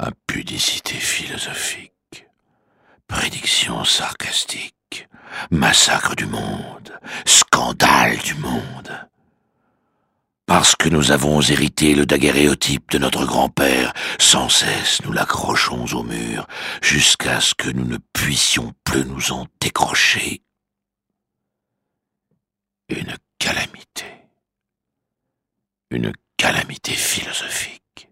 Impudicité philosophique, prédiction sarcastique, massacre du monde, scandale du monde. Parce que nous avons hérité le daguerréotype de notre grand-père, sans cesse nous l'accrochons au mur, jusqu'à ce que nous ne puissions plus nous en décrocher. Une calamité philosophique.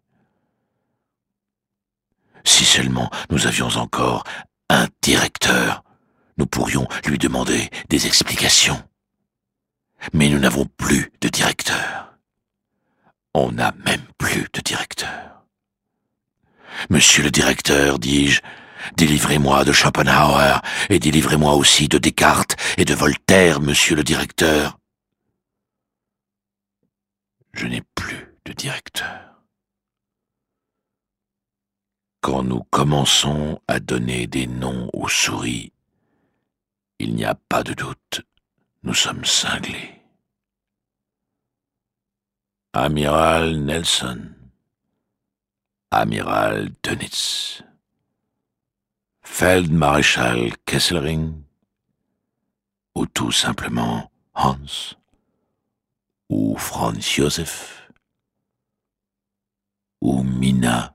Si seulement nous avions encore un directeur, nous pourrions lui demander des explications. Mais nous n'avons plus de directeur. On n'a même plus de directeur. Monsieur le directeur, dis-je, délivrez-moi de Schopenhauer et délivrez-moi aussi de Descartes et de Voltaire, monsieur le directeur. Je n'ai plus de directeur. Quand nous commençons à donner des noms aux souris, il n'y a pas de doute, nous sommes cinglés. Amiral Nelson, Amiral Dönitz, Feldmaréchal Kesselring, ou tout simplement Hans, ou Franz Joseph, ou Mina.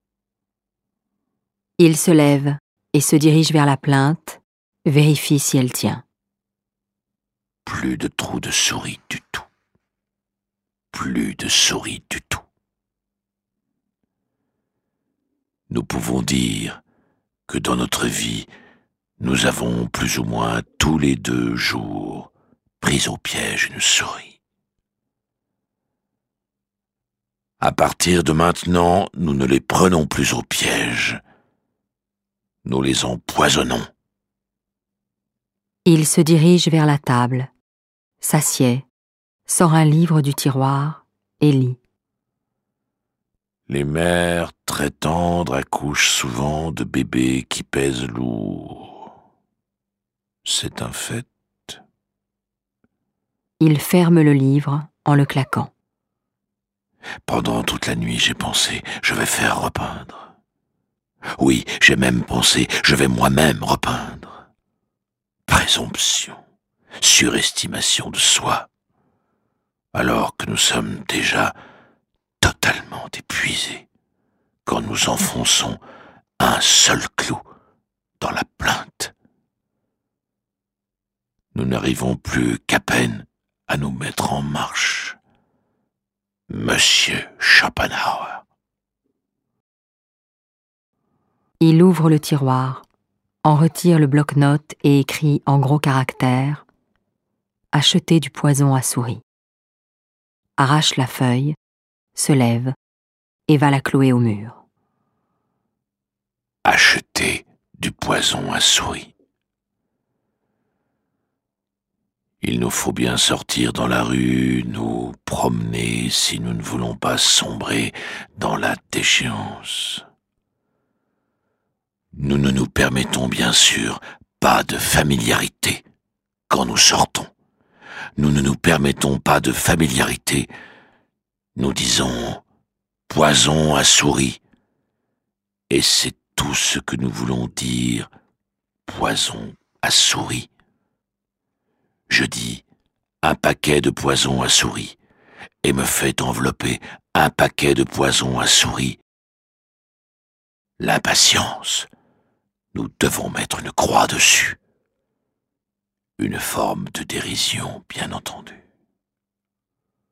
Il se lève et se dirige vers la plainte, vérifie si elle tient. Plus de trous de souris du tout. Plus de souris du tout. Nous pouvons dire que dans notre vie, nous avons plus ou moins tous les 2 jours pris au piège une souris. À partir de maintenant, nous ne les prenons plus au piège. Nous les empoisonnons. Il se dirige vers la table, s'assied, sort un livre du tiroir et lit. Les mères très tendres accouchent souvent de bébés qui pèsent lourd. C'est un fait. Il ferme le livre en le claquant. Pendant toute la nuit, j'ai pensé, je vais faire repeindre. Oui, j'ai même pensé, je vais moi-même repeindre. Présomption, surestimation de soi, alors que nous sommes déjà totalement épuisés quand nous enfonçons un seul clou dans la plainte. Nous n'arrivons plus qu'à peine à nous mettre en marche. Monsieur Schopenhauer. Il ouvre le tiroir, en retire le bloc-notes et écrit en gros caractères « Acheter du poison à souris ». Arrache la feuille, se lève et va la clouer au mur. Acheter du poison à souris. Il nous faut bien sortir dans la rue, nous promener si nous ne voulons pas sombrer dans la déchéance. Nous ne nous permettons bien sûr pas de familiarité quand nous sortons. Nous ne nous permettons pas de familiarité. Nous disons poison à souris. Et c'est tout ce que nous voulons dire, poison à souris. Je dis un paquet de poison à souris et me fait envelopper un paquet de poison à souris. L'impatience. Nous devons mettre une croix dessus. Une forme de dérision, bien entendu.